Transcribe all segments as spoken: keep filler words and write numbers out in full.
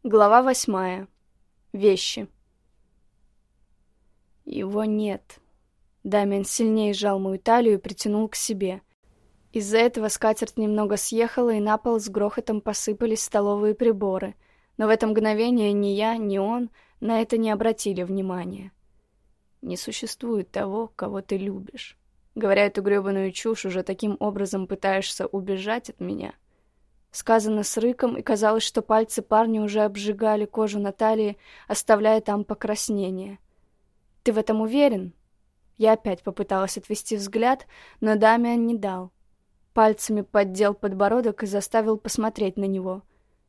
Глава восьмая. Вещи. Его нет. Дамиан сильнее сжал мою талию и притянул к себе. Из-за этого скатерть немного съехала, и на пол с грохотом посыпались столовые приборы. Но в это мгновение ни я, ни он на это не обратили внимания. Не существует того, кого ты любишь. Говоря эту грёбаную чушь, уже таким образом пытаешься убежать от меня. Сказано с рыком, и казалось, что пальцы парня уже обжигали кожу на талии, оставляя там покраснение. «Ты в этом уверен?» Я опять попыталась отвести взгляд, но Дамиан не дал. Пальцами поддел подбородок и заставил посмотреть на него.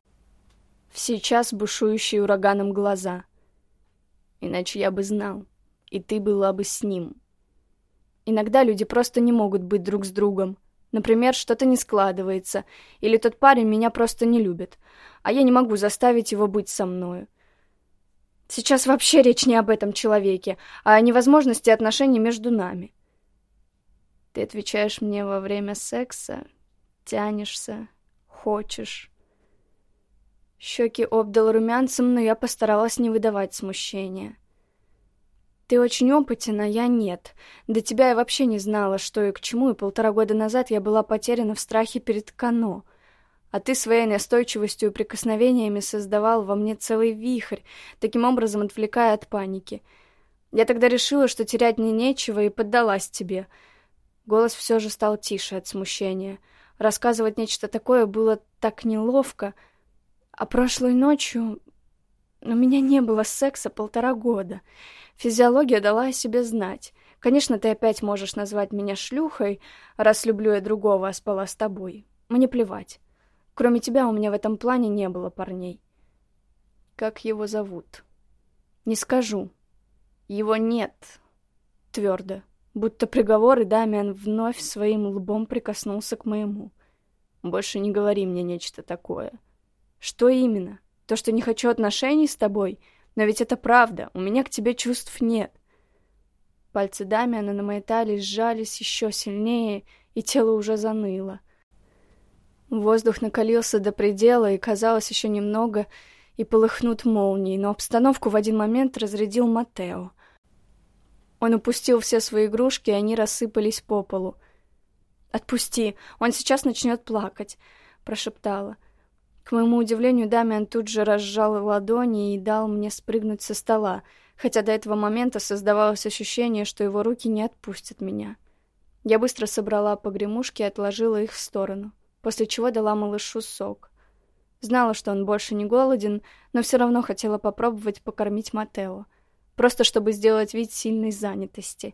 В сейчас бушующие ураганом глаза. «Иначе я бы знал, и ты была бы с ним». Иногда люди просто не могут быть друг с другом. Например, что-то не складывается, или тот парень меня просто не любит, а я не могу заставить его быть со мною. Сейчас вообще речь не об этом человеке, а о невозможности отношений между нами. Ты отвечаешь мне во время секса, тянешься, хочешь. Щеки обдал румянцем, но я постаралась не выдавать смущения. Ты очень опытен, а я нет. До тебя я вообще не знала, что и к чему, и полтора года назад я была потеряна в страхе перед Кано. А ты своей настойчивостью и прикосновениями создавал во мне целый вихрь, таким образом отвлекая от паники. Я тогда решила, что терять мне нечего, и поддалась тебе. Голос все же стал тише от смущения. Рассказывать нечто такое было так неловко. А прошлой ночью... У меня не было секса полтора года. Физиология дала о себе знать. Конечно, ты опять можешь назвать меня шлюхой, раз люблю я другого, а спала с тобой. Мне плевать. Кроме тебя у меня в этом плане не было парней. Как его зовут? Не скажу. Его нет. Твердо. Будто приговор, и Дамиан вновь своим лбом прикоснулся к моему. Больше не говори мне нечто такое. Что именно? То, что не хочу отношений с тобой? Но ведь это правда, у меня к тебе чувств нет. Пальцы Дамиана на моей талии сжались еще сильнее, и тело уже заныло. Воздух накалился до предела, и казалось еще немного, и полыхнут молнией, но обстановку в один момент разрядил Матео. Он упустил все свои игрушки, и они рассыпались по полу. «Отпусти, он сейчас начнет плакать», — прошептала. К моему удивлению, Дамиан тут же разжал ладони и дал мне спрыгнуть со стола, хотя до этого момента создавалось ощущение, что его руки не отпустят меня. Я быстро собрала погремушки и отложила их в сторону, после чего дала малышу сок. Знала, что он больше не голоден, но все равно хотела попробовать покормить Матео, просто чтобы сделать вид сильной занятости.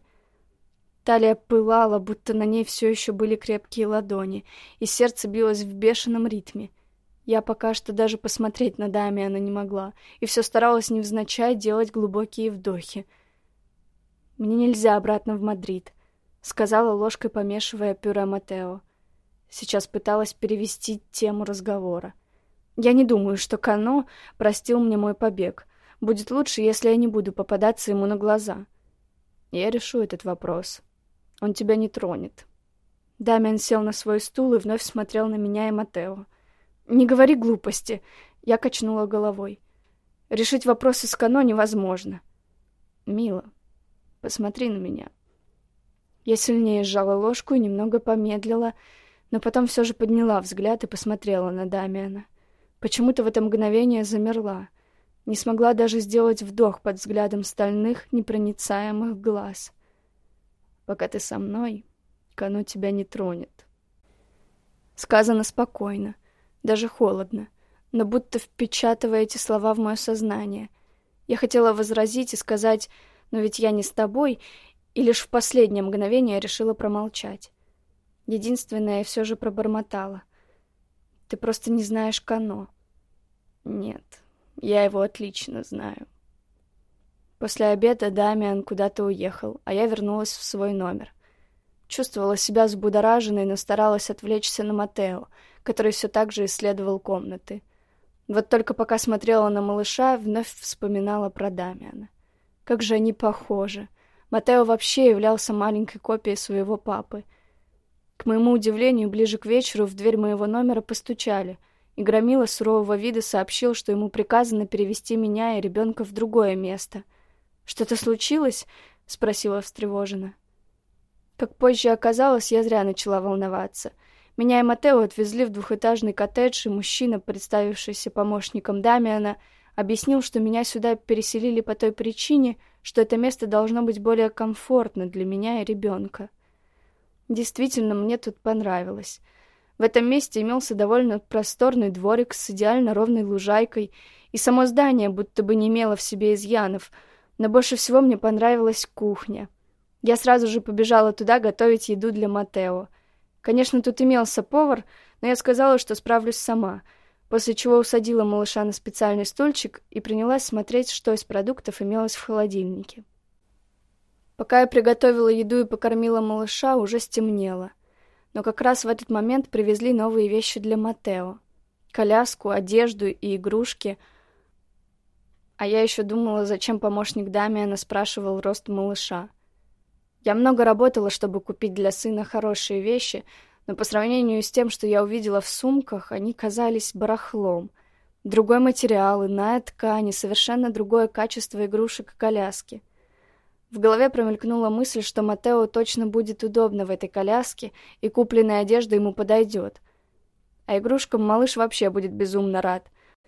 Талия пылала, будто на ней все еще были крепкие ладони, и сердце билось в бешеном ритме. Я пока что даже посмотреть на Дамиана не могла, и все старалась невзначай делать глубокие вдохи. «Мне нельзя обратно в Мадрид», — сказала ложкой, помешивая пюре Матео. Сейчас пыталась перевести тему разговора. «Я не думаю, что Кано простил мне мой побег. Будет лучше, если я не буду попадаться ему на глаза. Я решу этот вопрос. Он тебя не тронет». Дамиан сел на свой стул и вновь смотрел на меня и Матео. «Не говори глупости», — я качнула головой. «Решить вопросы с Кано невозможно». «Мила, посмотри на меня». Я сильнее сжала ложку и немного помедлила, но потом все же подняла взгляд и посмотрела на Дамиана. Почему-то в это мгновение замерла. Не смогла даже сделать вдох под взглядом стальных, непроницаемых глаз. «Пока ты со мной, Кано тебя не тронет». Сказано спокойно. Даже холодно, но будто впечатывая эти слова в мое сознание. Я хотела возразить и сказать: «Но ведь я не с тобой», и лишь в последнее мгновение решила промолчать. Единственное, я все же пробормотала: «Ты просто не знаешь Кано». «Нет, я его отлично знаю». После обеда Дамиан куда-то уехал, а я вернулась в свой номер. Чувствовала себя взбудораженной, но старалась отвлечься на Матео, который все так же исследовал комнаты. Вот только пока смотрела на малыша, вновь вспоминала про Дамиана. Как же они похожи. Матео вообще являлся маленькой копией своего папы. К моему удивлению, ближе к вечеру в дверь моего номера постучали, и громила сурового вида сообщил, что ему приказано перевести меня и ребенка в другое место. «Что-то случилось?» — спросила встревоженно. Как позже оказалось, я зря начала волноваться. Меня и Матео отвезли в двухэтажный коттедж, и мужчина, представившийся помощником Дамиана, объяснил, что меня сюда переселили по той причине, что это место должно быть более комфортно для меня и ребенка. Действительно, мне тут понравилось. В этом месте имелся довольно просторный дворик с идеально ровной лужайкой, и само здание будто бы не имело в себе изъянов, но больше всего мне понравилась кухня. Я сразу же побежала туда готовить еду для Матео. Конечно, тут имелся повар, но я сказала, что справлюсь сама, после чего усадила малыша на специальный стульчик и принялась смотреть, что из продуктов имелось в холодильнике. Пока я приготовила еду и покормила малыша, уже стемнело. Но как раз в этот момент привезли новые вещи для Матео. Коляску, одежду и игрушки. А я еще думала, зачем помощник Дамиана спрашивал рост малыша. Я много работала, чтобы купить для сына хорошие вещи, но по сравнению с тем, что я увидела в сумках, они казались барахлом. Другой материал, иная ткань и совершенно другое качество игрушек и коляски. В голове промелькнула мысль, что Матео точно будет удобно в этой коляске, и купленная одежда ему подойдет. А игрушкам малыш вообще будет безумно рад.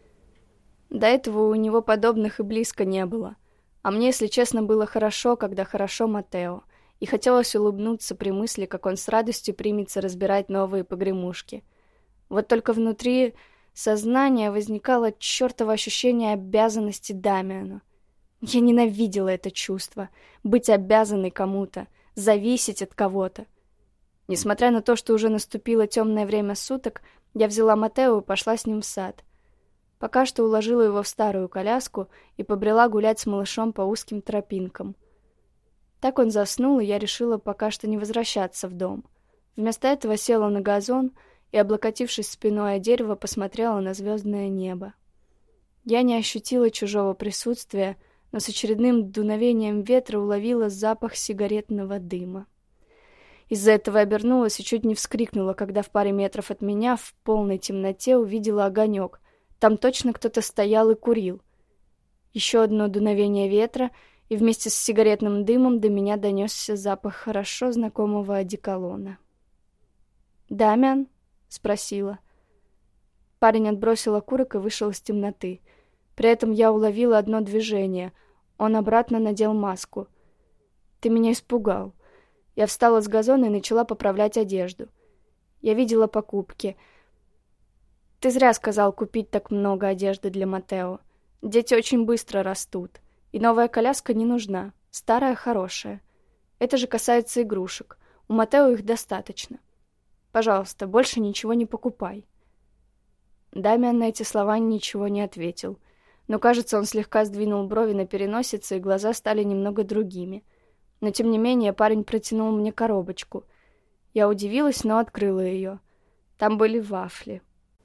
До этого у него подобных и близко не было. А мне, если честно, было хорошо, когда хорошо Матео. И хотелось улыбнуться при мысли, как он с радостью примется разбирать новые погремушки. Вот только внутри сознания возникало чертово ощущение обязанности Дамиану. Я ненавидела это чувство — быть обязанной кому-то, зависеть от кого-то. Несмотря на то, что уже наступило темное время суток, я взяла Матео и пошла с ним в сад. Пока что уложила его в старую коляску и побрела гулять с малышом по узким тропинкам. Так он заснул, и я решила пока что не возвращаться в дом. Вместо этого села на газон и, облокотившись спиной о дерево, посмотрела на звездное небо. Я не ощутила чужого присутствия, но с очередным дуновением ветра уловила запах сигаретного дыма. Из-за этого обернулась и чуть не вскрикнула, когда в паре метров от меня в полной темноте увидела огонек. Там точно кто-то стоял и курил. Еще одно дуновение ветра, и вместе с сигаретным дымом до меня донесся запах хорошо знакомого одеколона. «Дамиан?» — спросила. Парень отбросил окурок и вышел из темноты. При этом я уловила одно движение. Он обратно надел маску. «Ты меня испугал». Я встала с газона и начала поправлять одежду. Я видела покупки. «Ты зря сказал купить так много одежды для Матео. Дети очень быстро растут. И новая коляска не нужна. Старая хорошая. Это же касается игрушек. У Матео их достаточно. Пожалуйста, больше ничего не покупай». Дамиан на эти слова ничего не ответил. Но, кажется, он слегка сдвинул брови на переносице, и глаза стали немного другими. Но, тем не менее, парень протянул мне коробочку. Я удивилась, но открыла ее. Там были вафли.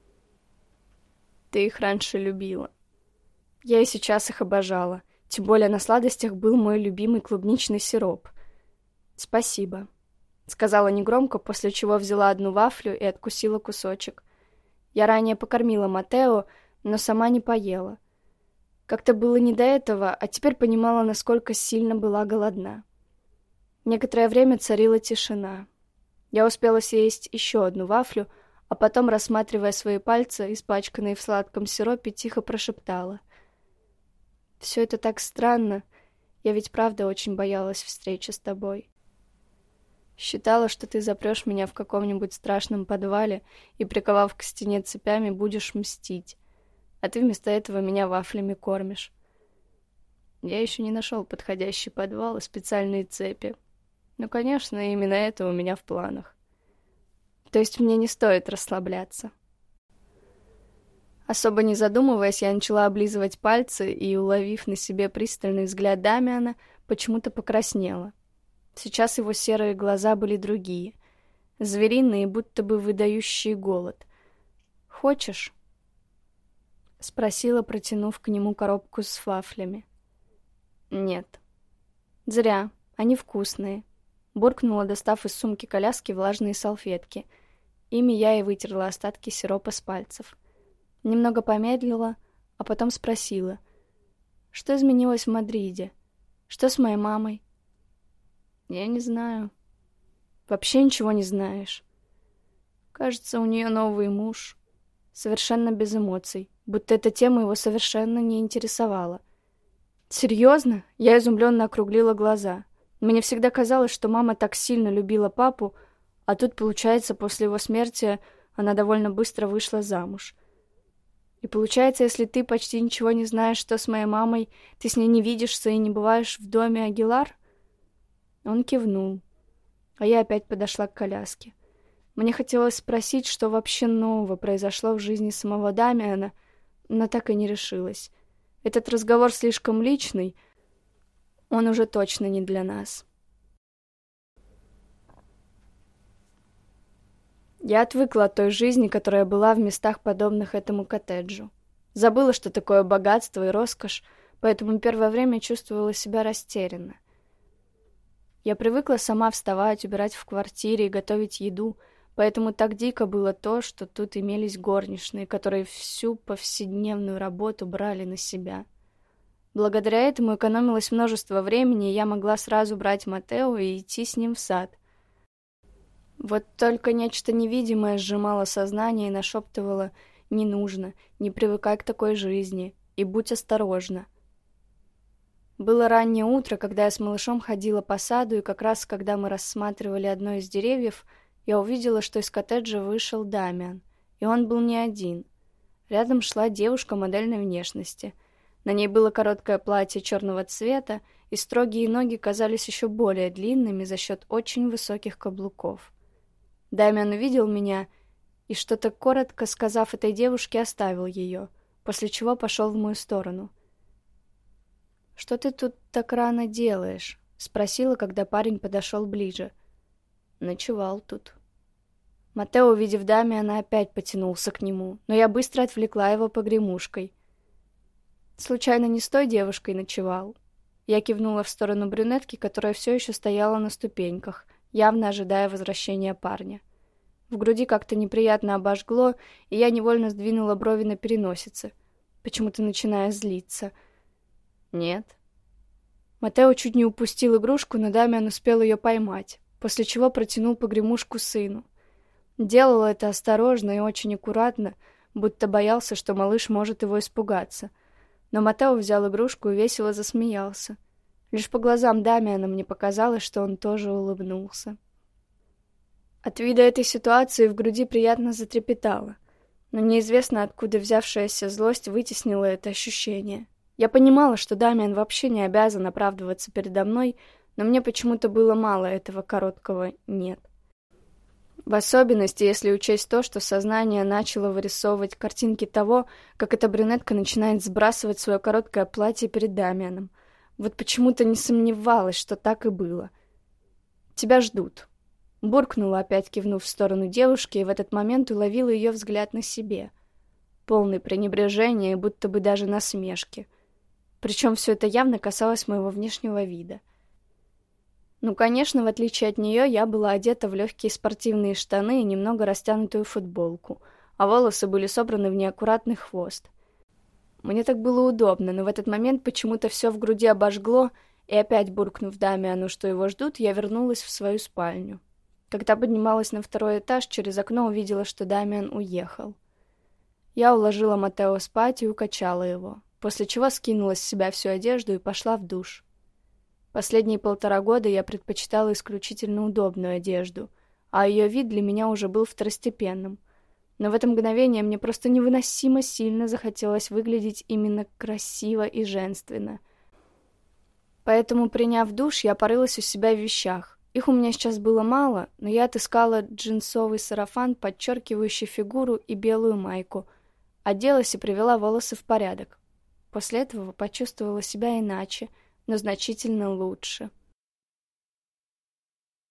«Ты их раньше любила». Я и сейчас их обожала. Тем более на сладостях был мой любимый клубничный сироп. «Спасибо», — сказала негромко, после чего взяла одну вафлю и откусила кусочек. Я ранее покормила Матео, но сама не поела. Как-то было не до этого, а теперь понимала, насколько сильно была голодна. Некоторое время царила тишина. Я успела съесть еще одну вафлю, а потом, рассматривая свои пальцы, испачканные в сладком сиропе, тихо прошептала: «Все это так странно. Я ведь правда очень боялась встречи с тобой. Считала, что ты запрешь меня в каком-нибудь страшном подвале и, приковав к стене цепями, будешь мстить. А ты вместо этого меня вафлями кормишь. Я еще не нашел подходящий подвал и специальные цепи. Но, конечно, именно это у меня в планах. То есть мне не стоит расслабляться». Особо не задумываясь, я начала облизывать пальцы и, уловив на себе пристальный взгляд Дамиана, почему-то покраснела. Сейчас его серые глаза были другие, звериные, будто бы выдающие голод. «Хочешь?» — спросила, протянув к нему коробку с вафлями. «Нет». «Зря, они вкусные», — буркнула, достав из сумки коляски влажные салфетки. Ими я и вытерла остатки сиропа с пальцев. Немного помедлила, а потом спросила: «Что изменилось в Мадриде? Что с моей мамой?» «Я не знаю». «Вообще ничего не знаешь?» «Кажется, у нее новый муж». Совершенно без эмоций, будто эта тема его совершенно не интересовала. «Серьезно?» Я изумленно округлила глаза. Мне всегда казалось, что мама так сильно любила папу, а тут, получается, после его смерти она довольно быстро вышла замуж. И получается, если ты почти ничего не знаешь, что с моей мамой, ты с ней не видишься и не бываешь в доме Агилар? Он кивнул, а я опять подошла к коляске. Мне хотелось спросить, что вообще нового произошло в жизни самого Дамиана, но так и не решилась. Этот разговор слишком личный, он уже точно не для нас. Я отвыкла от той жизни, которая была в местах, подобных этому коттеджу. Забыла, что такое богатство и роскошь, поэтому первое время чувствовала себя растерянно. Я привыкла сама вставать, убирать в квартире и готовить еду, поэтому так дико было то, что тут имелись горничные, которые всю повседневную работу брали на себя. Благодаря этому экономилось множество времени, и я могла сразу брать Матео и идти с ним в сад. Вот только нечто невидимое сжимало сознание и нашептывало: «Не нужно, не привыкай к такой жизни, и будь осторожна». Было раннее утро, когда я с малышом ходила по саду, и как раз когда мы рассматривали одно из деревьев, я увидела, что из коттеджа вышел Дамиан, и он был не один. Рядом шла девушка модельной внешности. На ней было короткое платье черного цвета, и строгие ноги казались еще более длинными за счет очень высоких каблуков. Дамиан увидел меня и, что-то коротко сказав этой девушке, оставил ее, после чего пошел в мою сторону. «Что ты тут так рано делаешь?» — спросила, когда парень подошел ближе. «Ночевал тут». Матео, увидев Дамиана, опять потянулся к нему, но я быстро отвлекла его погремушкой. «Случайно не с той девушкой ночевал?» Я кивнула в сторону брюнетки, которая все еще стояла на ступеньках, явно ожидая возвращения парня. В груди как-то неприятно обожгло, и я невольно сдвинула брови на переносице, почему-то начиная злиться. «Нет». Матео чуть не упустил игрушку, но Дамиан успел ее поймать, после чего протянул погремушку сыну. Делал это осторожно и очень аккуратно, будто боялся, что малыш может его испугаться. Но Матео взял игрушку и весело засмеялся. Лишь по глазам Дамиана мне показалось, что он тоже улыбнулся. От вида этой ситуации в груди приятно затрепетало, но неизвестно, откуда взявшаяся злость вытеснила это ощущение. Я понимала, что Дамиан вообще не обязан оправдываться передо мной, но мне почему-то было мало этого короткого «нет». В особенности, если учесть то, что сознание начало вырисовывать картинки того, как эта брюнетка начинает сбрасывать свое короткое платье перед Дамианом. Вот почему-то не сомневалась, что так и было. «Тебя ждут», — буркнула, опять кивнув в сторону девушки, и в этот момент уловила ее взгляд на себе. Полный пренебрежения и будто бы даже насмешки. Причем все это явно касалось моего внешнего вида. Ну, конечно, в отличие от нее, я была одета в легкие спортивные штаны и немного растянутую футболку, а волосы были собраны в неаккуратный хвост. Мне так было удобно, но в этот момент почему-то все в груди обожгло, и опять буркнув Дамиану, что его ждут, я вернулась в свою спальню. Когда поднималась на второй этаж, через окно увидела, что Дамиан уехал. Я уложила Матео спать и укачала его, после чего скинула с себя всю одежду и пошла в душ. Последние полтора года я предпочитала исключительно удобную одежду, а ее вид для меня уже был второстепенным. Но в это мгновение мне просто невыносимо сильно захотелось выглядеть именно красиво и женственно. Поэтому, приняв душ, я порылась у себя в вещах. Их у меня сейчас было мало, но я отыскала джинсовый сарафан, подчеркивающий фигуру, и белую майку. Оделась и привела волосы в порядок. После этого почувствовала себя иначе, но значительно лучше.